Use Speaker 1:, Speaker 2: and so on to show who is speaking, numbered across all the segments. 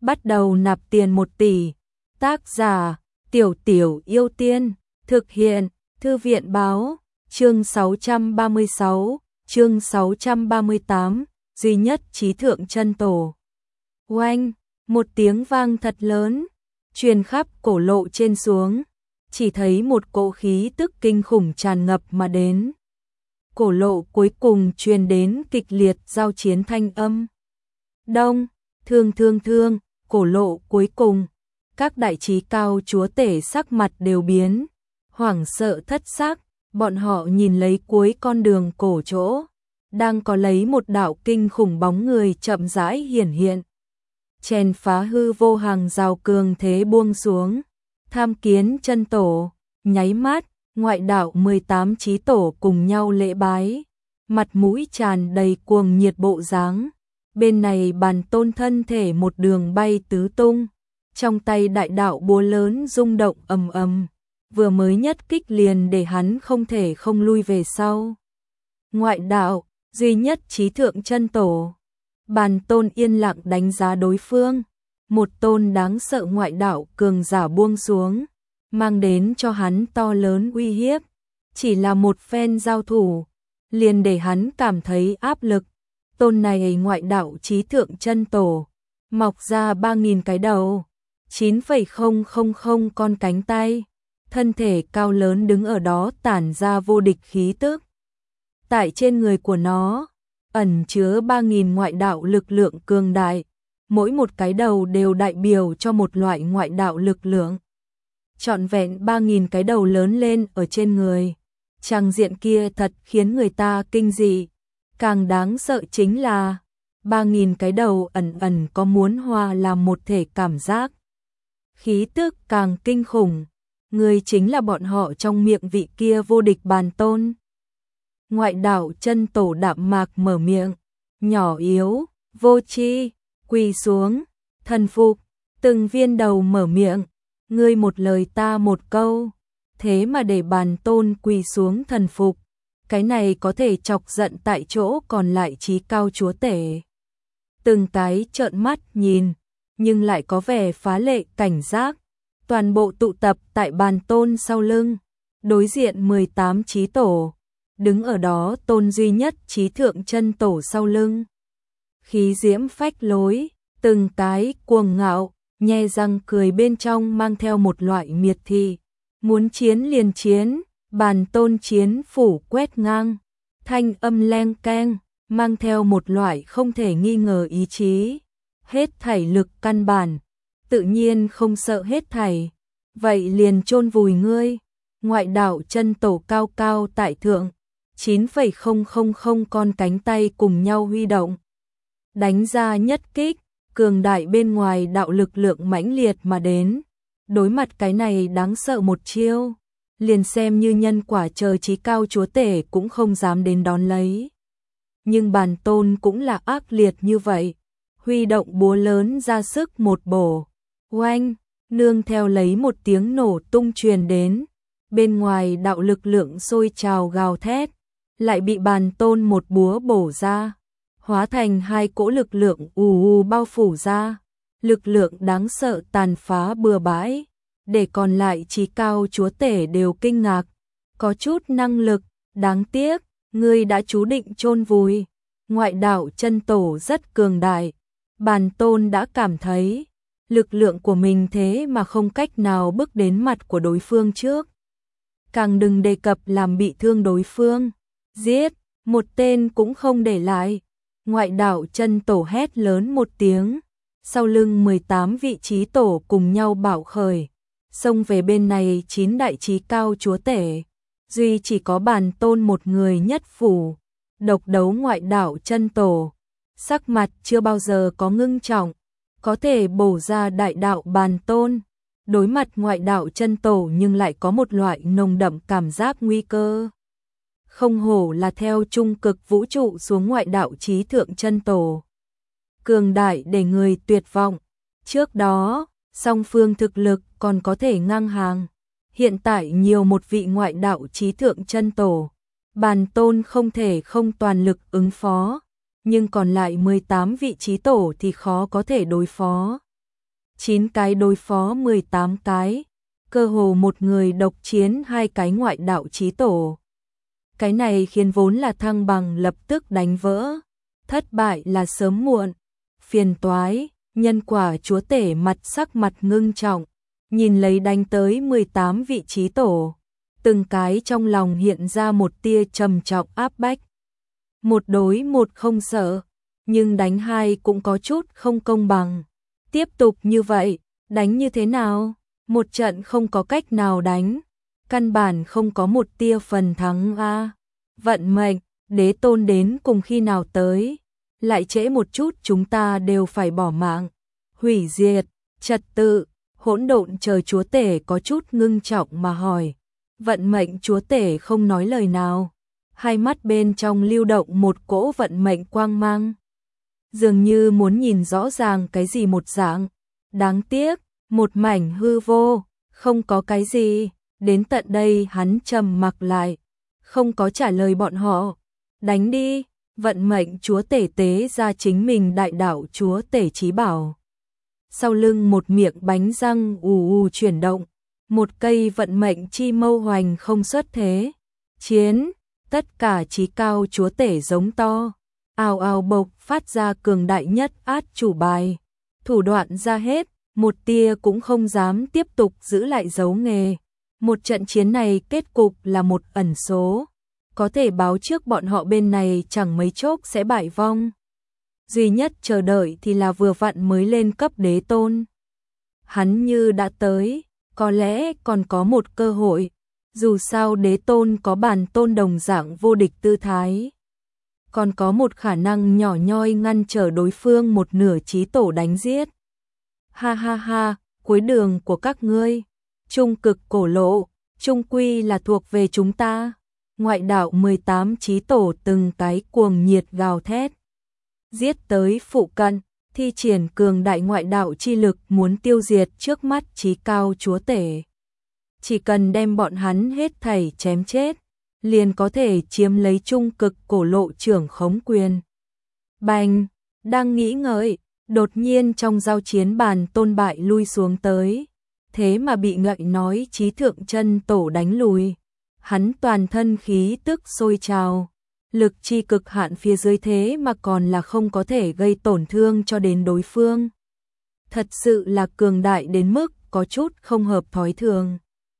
Speaker 1: bắt đầu nạp tiền 1 tỷ. Tác giả, Tiểu Tiểu Yêu Tiên, thực hiện, Thư viện báo, chương 636, chương 638, duy nhất trí thượng chân tổ. Oanh, một tiếng vang thật lớn, truyền khắp cổ lộ trên xuống, chỉ thấy một cỗ khí tức kinh khủng tràn ngập mà đến. Cổ lộ cuối cùng truyền đến kịch liệt giao chiến thanh âm. Đông, thương, cổ lộ cuối cùng, các đại trí cao chúa tể sắc mặt đều biến, hoảng sợ thất xác, bọn họ nhìn lấy cuối con đường cổ chỗ, đang có lấy một đạo kinh khủng bóng người chậm rãi hiển hiện. Chèn phá hư vô hàng rào cường thế buông xuống, tham kiến chân tổ, nháy mắt, ngoại đạo 18 chí tổ cùng nhau lễ bái, mặt mũi tràn đầy cuồng nhiệt bộ dáng. Bên này Bàn Tôn thân thể một đường bay tứ tung, trong tay đại đạo búa lớn rung động ầm ầm, vừa mới nhất kích liền để hắn không thể không lui về sau. Ngoại đạo, duy nhất trí thượng chân tổ. Bàn Tôn yên lặng đánh giá đối phương, một tôn đáng sợ ngoại đạo cường giả buông xuống, mang đến cho hắn to lớn uy hiếp, chỉ là một phen giao thủ, liền để hắn cảm thấy áp lực. Tôn này ngoại đạo trí thượng chân tổ, mọc ra 3.000 cái đầu, 9,000 con cánh tay, thân thể cao lớn đứng ở đó tản ra vô địch khí tức. Tại trên người của nó, ẩn chứa 3.000 ngoại đạo lực lượng cường đại, mỗi một cái đầu đều đại biểu cho một loại ngoại đạo lực lượng. Trọn vẹn 3.000 cái đầu lớn lên ở trên người, trang diện kia thật khiến người ta kinh dị. Càng đáng sợ chính là 3.000 cái đầu ẩn ẩn có muốn hòa làm một thể cảm giác. Khí tức càng kinh khủng, người chính là bọn họ trong miệng vị kia vô địch Bàn Tôn. Ngoại đạo chân tổ đạm mạc mở miệng, nhỏ yếu, vô tri, quỳ xuống, thần phục, từng viên đầu mở miệng, ngươi một lời ta một câu, thế mà để Bàn Tôn quỳ xuống thần phục. Cái này có thể chọc giận tại chỗ còn lại trí cao chúa tể. Từng cái trợn mắt nhìn, nhưng lại có vẻ phá lệ cảnh giác. Toàn bộ tụ tập tại Bàn Tôn sau lưng, đối diện 18 chí tổ, đứng ở đó tôn duy nhất trí thượng chân tổ sau lưng. Khí diễm phách lối, từng cái cuồng ngạo, nhe răng cười bên trong mang theo một loại miệt thị. Muốn chiến liền chiến. Bàn Tôn chiến phủ quét ngang, thanh âm leng keng, mang theo một loại không thể nghi ngờ ý chí. Hết thảy lực căn bản, tự nhiên không sợ hết thảy. Vậy liền chôn vùi ngươi. Ngoại đạo chân tổ cao cao tại thượng, 9,000 con cánh tay cùng nhau huy động. Đánh ra nhất kích, cường đại bên ngoài đạo lực lượng mãnh liệt mà đến. Đối mặt cái này đáng sợ một chiêu, liền xem như nhân quả trời trí cao chúa tể cũng không dám đến đón lấy. Nhưng Bàn Tôn cũng là ác liệt như vậy, huy động búa lớn ra sức một bổ. Oanh, nương theo lấy một tiếng nổ tung truyền đến, bên ngoài đạo lực lượng sôi trào gào thét, lại bị Bàn Tôn một búa bổ ra, hóa thành hai cỗ lực lượng bao phủ ra, lực lượng đáng sợ tàn phá bừa bãi. Để còn lại trí cao chúa tể đều kinh ngạc, có chút năng lực, đáng tiếc, ngươi đã chú định chôn vùi. Ngoại đạo chân tổ rất cường đại, Bàn Tôn đã cảm thấy, lực lượng của mình thế mà không cách nào bước đến mặt của đối phương trước. Càng đừng đề cập làm bị thương đối phương, giết, một tên cũng không để lại. Ngoại đạo chân tổ hét lớn một tiếng, sau lưng 18 vị trí tổ cùng nhau bạo khởi. Xông về bên này 9 đại trí cao chúa tể, duy chỉ có Bàn Tôn một người nhất phủ, độc đấu ngoại đạo chân tổ, sắc mặt chưa bao giờ có ngưng trọng, có thể bổ ra đại đạo Bàn Tôn, đối mặt ngoại đạo chân tổ nhưng lại có một loại nồng đậm cảm giác nguy cơ. Không hổ là theo trung cực vũ trụ xuống ngoại đạo trí thượng chân tổ. Cường đại để người tuyệt vọng, trước đó song phương thực lực còn có thể ngang hàng, hiện tại nhiều một vị ngoại đạo trí thượng chân tổ, Bàn Tôn không thể không toàn lực ứng phó, nhưng còn lại 18 vị trí tổ thì khó có thể đối phó. 9 cái đối phó 18 cái, cơ hồ một người độc chiến 2 cái ngoại đạo chí tổ. Cái này khiến vốn là thăng bằng lập tức đánh vỡ, thất bại là sớm muộn, phiền toái, nhân quả chúa tể sắc mặt ngưng trọng, nhìn lấy đánh tới 18 vị chí tổ, từng cái trong lòng hiện ra một tia trầm trọng áp bách. Một đối một không sợ, nhưng đánh hai cũng có chút không công bằng. Tiếp tục như vậy, đánh như thế nào? Một trận không có cách nào đánh, căn bản không có một tia phần thắng a. Vận mệnh, đế tôn đến cùng khi nào tới? Lại trễ một chút chúng ta đều phải bỏ mạng. Hủy diệt, trật tự, hỗn độn trời chúa tể có chút ngưng trọng mà hỏi. Vận mệnh chúa tể không nói lời nào, hai mắt bên trong lưu động một cỗ vận mệnh quang mang. Dường như muốn nhìn rõ ràng cái gì một dạng. Đáng tiếc, một mảnh hư vô, không có cái gì. Đến tận đây hắn trầm mặc lại, không có trả lời bọn họ. Đánh đi, vận mệnh chúa tể tế ra chính mình đại đạo chúa tể chí bảo. Sau lưng một miệng bánh răng ù ù chuyển động, một cây vận mệnh chi mâu hoành không xuất thế. Chiến, tất cả chí cao chúa tể giống to, ào ào bộc phát ra cường đại nhất át chủ bài. Thủ đoạn ra hết, một tia cũng không dám tiếp tục giữ lại dấu nghề. Một trận chiến này kết cục là một ẩn số, có thể báo trước bọn họ bên này chẳng mấy chốc sẽ bại vong. Duy nhất chờ đợi thì là vừa vặn mới lên cấp đế tôn. Hắn như đã tới, có lẽ còn có một cơ hội, dù sao đế tôn có bản tôn đồng dạng vô địch tư thái. Còn có một khả năng nhỏ nhoi ngăn trở đối phương một nửa chí tổ đánh giết. Ha ha ha, cuối đường của các ngươi, trung cực cổ lộ, trung quy là thuộc về chúng ta. Ngoại đạo 18 chí tổ từng cái cuồng nhiệt gào thét. Giết tới phụ cận, thi triển cường đại ngoại đạo chi lực muốn tiêu diệt trước mắt chí cao chúa tể. Chỉ cần đem bọn hắn hết thảy chém chết, liền có thể chiếm lấy trung cực cổ lộ trưởng khống quyền. Bành, đang nghĩ ngợi, đột nhiên trong giao chiến bàn tôn bại lui xuống tới, thế mà bị ngậy nói chí thượng chân tổ đánh lùi. Hắn toàn thân khí tức sôi trào, lực chi cực hạn phía dưới thế mà còn là không có thể gây tổn thương cho đến đối phương. Thật sự là cường đại đến mức có chút không hợp thói thường.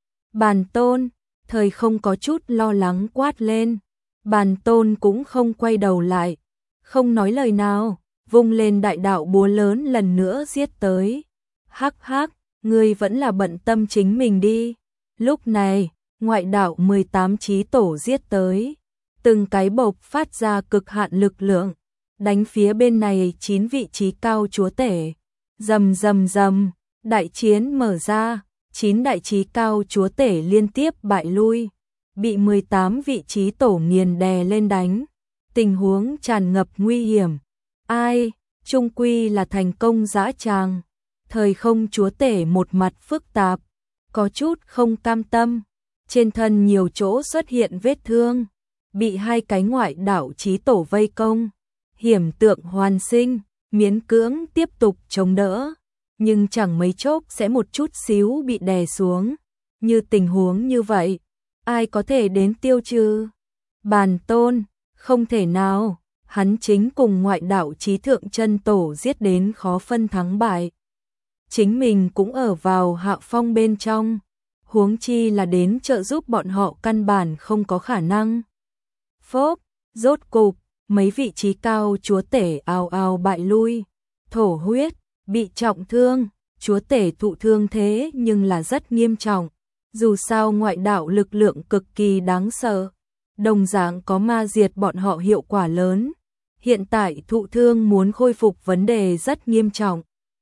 Speaker 1: Bàn tôn, thời không có chút lo lắng quát lên. Bàn tôn cũng không quay đầu lại, không nói lời nào, vung lên đại đạo búa lớn lần nữa giết tới. Hắc hắc, ngươi vẫn là bận tâm chính mình đi. Lúc này, ngoại đạo 18 chí tổ giết tới, từng cái bộc phát ra cực hạn lực lượng, đánh phía bên này 9 vị chí cao chúa tể. Rầm rầm rầm, đại chiến mở ra, 9 đại chí cao chúa tể liên tiếp bại lui, bị 18 vị chí tổ nghiền đè lên đánh. Tình huống tràn ngập nguy hiểm. Ai, trung quy là thành công dã tràng. Thời không chúa tể một mặt phức tạp, có chút không cam tâm. Trên thân nhiều chỗ xuất hiện vết thương, bị hai cái ngoại đạo chí tổ vây công, hiểm tượng hoàn sinh, miễn cưỡng tiếp tục chống đỡ, nhưng chẳng mấy chốc sẽ một chút xíu bị đè xuống. Như tình huống như vậy, ai có thể đến tiêu trừ? Bàn tôn, không thể nào, hắn chính cùng ngoại đạo chí thượng chân tổ giết đến khó phân thắng bại. Chính mình cũng ở vào hạ phong bên trong, huống chi là đến trợ giúp bọn họ căn bản không có khả năng. Phốp, rốt cục, mấy vị chí cao chúa tể ào ào bại lui, thổ huyết, bị trọng thương, chúa tể thụ thương thế nhưng là rất nghiêm trọng. Dù sao ngoại đạo lực lượng cực kỳ đáng sợ, đồng dạng có ma diệt bọn họ hiệu quả lớn. Hiện tại thụ thương muốn khôi phục vấn đề rất nghiêm trọng.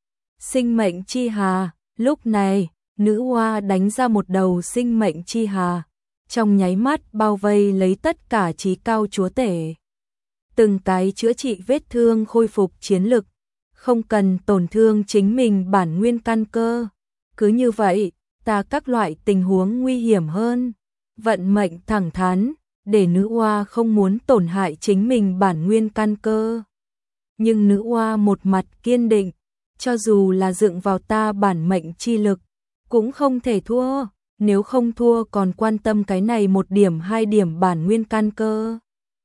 Speaker 1: Sinh mệnh chi hà, lúc này, nữ hoa đánh ra một đầu sinh mệnh chi hà, trong nháy mắt bao vây lấy tất cả chí cao chúa tể. Từng cái chữa trị vết thương khôi phục chiến lực, không cần tổn thương chính mình bản nguyên căn cơ. Cứ như vậy, ta các loại tình huống nguy hiểm hơn. Vận mệnh thẳng thắn, để nữ hoa không muốn tổn hại chính mình bản nguyên căn cơ. Nhưng nữ hoa một mặt kiên định, cho dù là dựng vào ta bản mệnh chi lực, cũng không thể thua, nếu không thua còn quan tâm cái này 1 điểm 2 điểm bản nguyên căn cơ.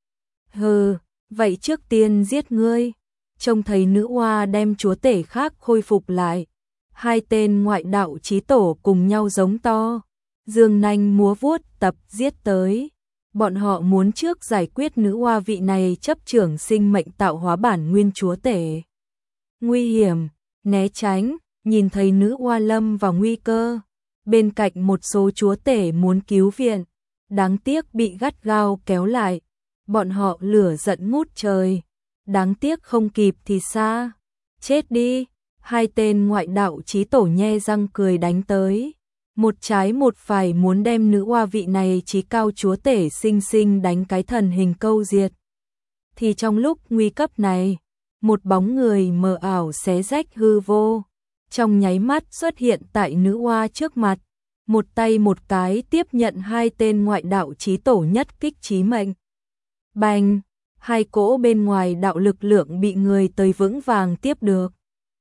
Speaker 1: Hừ, vậy trước tiên giết ngươi. Trông thấy nữ oa đem chúa tể khác khôi phục lại, 2 tên ngoại đạo chí tổ cùng nhau giống to, dương nanh múa vuốt tập giết tới. Bọn họ muốn trước giải quyết nữ oa vị này chấp trưởng sinh mệnh tạo hóa bản nguyên chúa tể. Nguy hiểm, né tránh, nhìn thấy nữ oa lâm vào nguy cơ. Bên cạnh một số chúa tể muốn cứu viện, đáng tiếc bị gắt gao kéo lại. Bọn họ lửa giận ngút trời, đáng tiếc không kịp thì xa. Chết đi, 2 tên ngoại đạo chí tổ nhe răng cười đánh tới. Một trái một phải muốn đem nữ oa vị này chí cao chúa tể sinh sinh đánh cái thần hình câu diệt. Thì trong lúc nguy cấp này, một bóng người mờ ảo xé rách hư vô, trong nháy mắt xuất hiện tại nữ oa trước mặt, một tay một cái tiếp nhận 2 tên ngoại đạo chí tổ nhất kích chí mệnh. Bành, 2 cỗ bên ngoài đạo lực lượng bị người tới vững vàng tiếp được.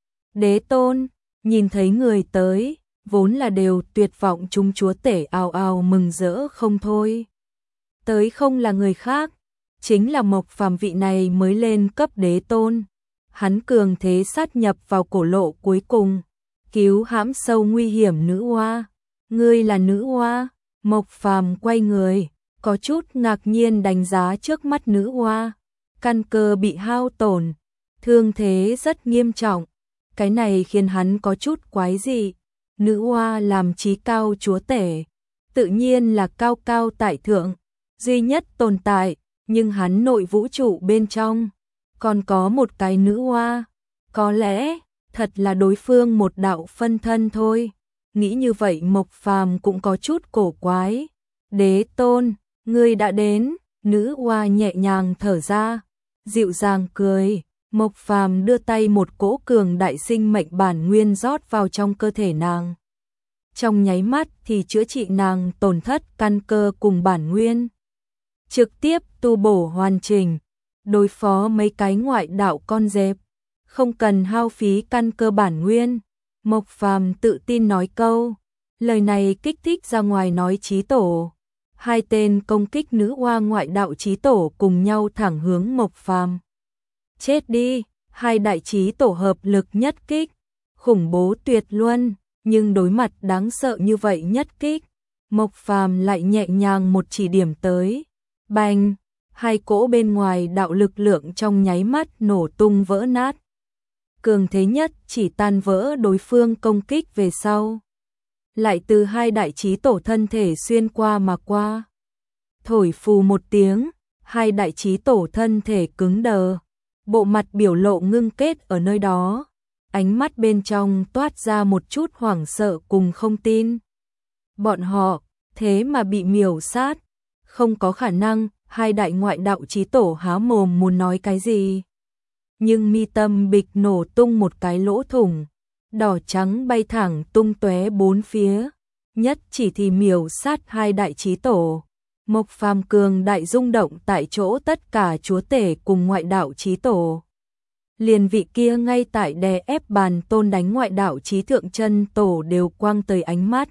Speaker 1: Đế tôn, nhìn thấy người tới, vốn là đều tuyệt vọng chúng chúa tể ào ào mừng rỡ không thôi. Tới không là người khác, chính là Mộc Phàm vị này mới lên cấp đế tôn. Hắn cường thế sát nhập vào cổ lộ cuối cùng, cứu hãm sâu nguy hiểm nữ oa. Ngươi là nữ oa? Mộc Phàm quay người, có chút ngạc nhiên đánh giá trước mắt nữ oa. Căn cơ bị hao tổn, thương thế rất nghiêm trọng. Cái này khiến hắn có chút quái dị. Nữ oa làm chí cao chúa tể, tự nhiên là cao cao tại thượng, duy nhất tồn tại, nhưng hắn nội vũ trụ bên trong còn có một cái nữ oa, có lẽ thật là đối phương một đạo phân thân thôi. Nghĩ như vậy Mộc Phàm cũng có chút cổ quái. Đế tôn, ngươi đã đến. Nữ oa nhẹ nhàng thở ra, dịu dàng cười. Mộc Phàm đưa tay một cỗ cường đại sinh mệnh bản nguyên rót vào trong cơ thể nàng. Trong nháy mắt thì chữa trị nàng tổn thất căn cơ cùng bản nguyên. Trực tiếp tu bổ hoàn chỉnh, đối phó mấy cái ngoại đạo con dẹp, không cần hao phí căn cơ bản nguyên. Mộc Phàm tự tin nói câu, lời này kích thích ra ngoài nói chí tổ. 2 tên công kích nữ oa ngoại đạo chí tổ cùng nhau thẳng hướng Mộc Phàm. Chết đi, 2 đại chí tổ hợp lực nhất kích, khủng bố tuyệt luân, nhưng đối mặt đáng sợ như vậy nhất kích, Mộc Phàm lại nhẹ nhàng một chỉ điểm tới. Bành, 2 cỗ bên ngoài đạo lực lượng trong nháy mắt nổ tung vỡ nát. Cường thế nhất chỉ tan vỡ đối phương công kích về sau, lại từ 2 đại chí tổ thân thể xuyên qua mà qua. Thổi phù một tiếng, 2 đại chí tổ thân thể cứng đờ, bộ mặt biểu lộ ngưng kết ở nơi đó, ánh mắt bên trong toát ra một chút hoảng sợ cùng không tin. Bọn họ thế mà bị miểu sát, không có khả năng. 2 đại ngoại đạo chí tổ há mồm muốn nói cái gì, nhưng mi tâm bịch nổ tung một cái lỗ thủng, đỏ trắng bay thẳng tung tóe bốn phía, nhất chỉ thì miểu sát 2 đại chí tổ. Mộc Phàm cường đại rung động tại chỗ, tất cả chúa tể cùng ngoại đạo chí tổ. Liền vị kia ngay tại đè ép bàn tôn đánh ngoại đạo chí thượng chân tổ đều quang tới ánh mắt.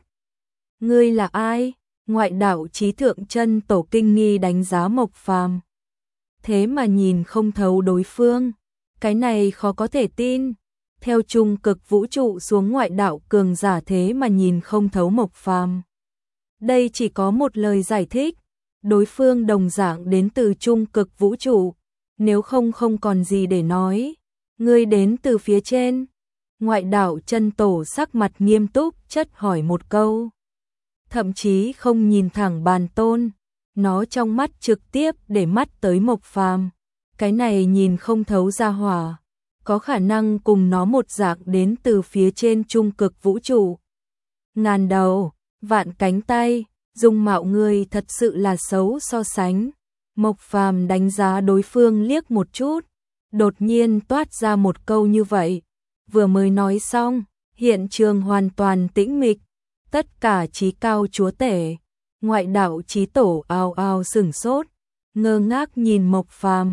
Speaker 1: Ngươi là ai? Ngoại đạo chí thượng chân tổ kinh nghi đánh giá Mộc Phàm. Thế mà nhìn không thấu đối phương, cái này khó có thể tin. Theo trung cực vũ trụ xuống ngoại đạo cường giả thế mà nhìn không thấu Mộc Phàm. Đây chỉ có một lời giải thích, đối phương đồng dạng đến từ trung cực vũ trụ, nếu không không còn gì để nói. Ngươi đến từ phía trên. Ngoại đạo chân tổ sắc mặt nghiêm túc chất hỏi một câu, thậm chí không nhìn thẳng bàn tôn, nó trong mắt trực tiếp để mắt tới Mộc Phàm. Cái này nhìn không thấu ra hỏa, có khả năng cùng nó một dạng đến từ phía trên trung cực vũ trụ. Ngàn đầu, vạn cánh tay, dung mạo người thật sự là xấu so sánh. Mộc Phàm đánh giá đối phương liếc một chút, đột nhiên toát ra một câu như vậy. Vừa mới nói xong, hiện trường hoàn toàn tĩnh mịch, tất cả chí cao chúa tể, ngoại đạo chí tổ ào ào sửng sốt, ngơ ngác nhìn Mộc Phàm.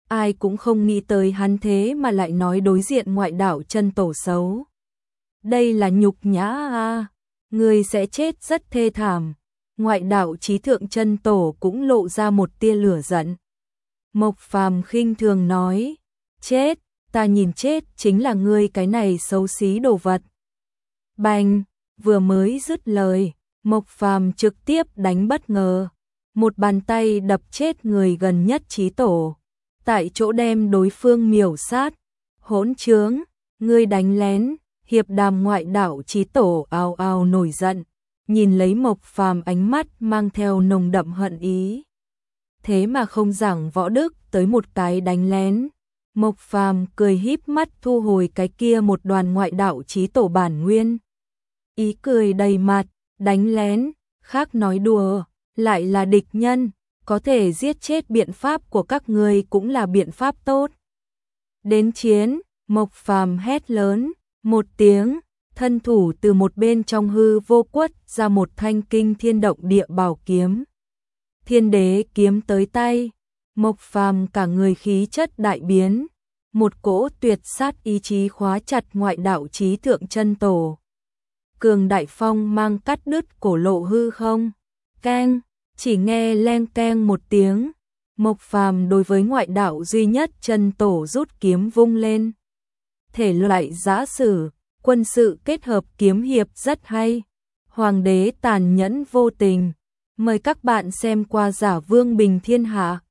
Speaker 1: ai cũng không nghĩ tới hắn thế mà lại nói đối diện ngoại đạo chân tổ xấu. Đây là nhục nhã a, người sẽ chết rất thê thảm. Ngoại đạo chí thượng chân tổ cũng lộ ra một tia lửa giận. Mộc Phàm khinh thường nói, chết, ta nhìn chết chính là ngươi cái này xấu xí đồ vật. Bành, vừa mới dứt lời, Mộc Phàm trực tiếp đánh bất ngờ, một bàn tay đập chết người gần nhất chí tổ, tại chỗ đem đối phương miểu sát. Hỗn trướng, ngươi đánh lén. Hiệp Đàm ngoại đạo chí tổ ào ào nổi giận, nhìn lấy Mộc Phàm ánh mắt mang theo nồng đậm hận ý. Thế mà không giảng võ đức tới một cái đánh lén. Mộc Phàm cười híp mắt thu hồi cái kia một đoàn ngoại đạo chí tổ bản nguyên. Ý cười đầy mặt, đánh lén, khác nói đùa, lại là địch nhân, có thể giết chết biện pháp của các ngươi cũng là biện pháp tốt. Đến chiến, Mộc Phàm hét lớn, một tiếng, thân thủ từ một bên trong hư vô quất ra một thanh kinh thiên động địa bảo kiếm. Thiên đế kiếm tới tay, Mộc Phàm cả người khí chất đại biến, một cỗ tuyệt sát ý chí khóa chặt ngoại đạo chí thượng chân tổ. Cường đại phong mang cắt đứt cổ lộ hư không. Keng, chỉ nghe leng keng một tiếng, Mộc Phàm đối với ngoại đạo duy nhất chân tổ rút kiếm vung lên. Thể loại giã sử, quân sự kết hợp kiếm hiệp rất hay. Hoàng đế tàn nhẫn vô tình. Mời các bạn xem qua Giả Vương Bình Thiên Hạ.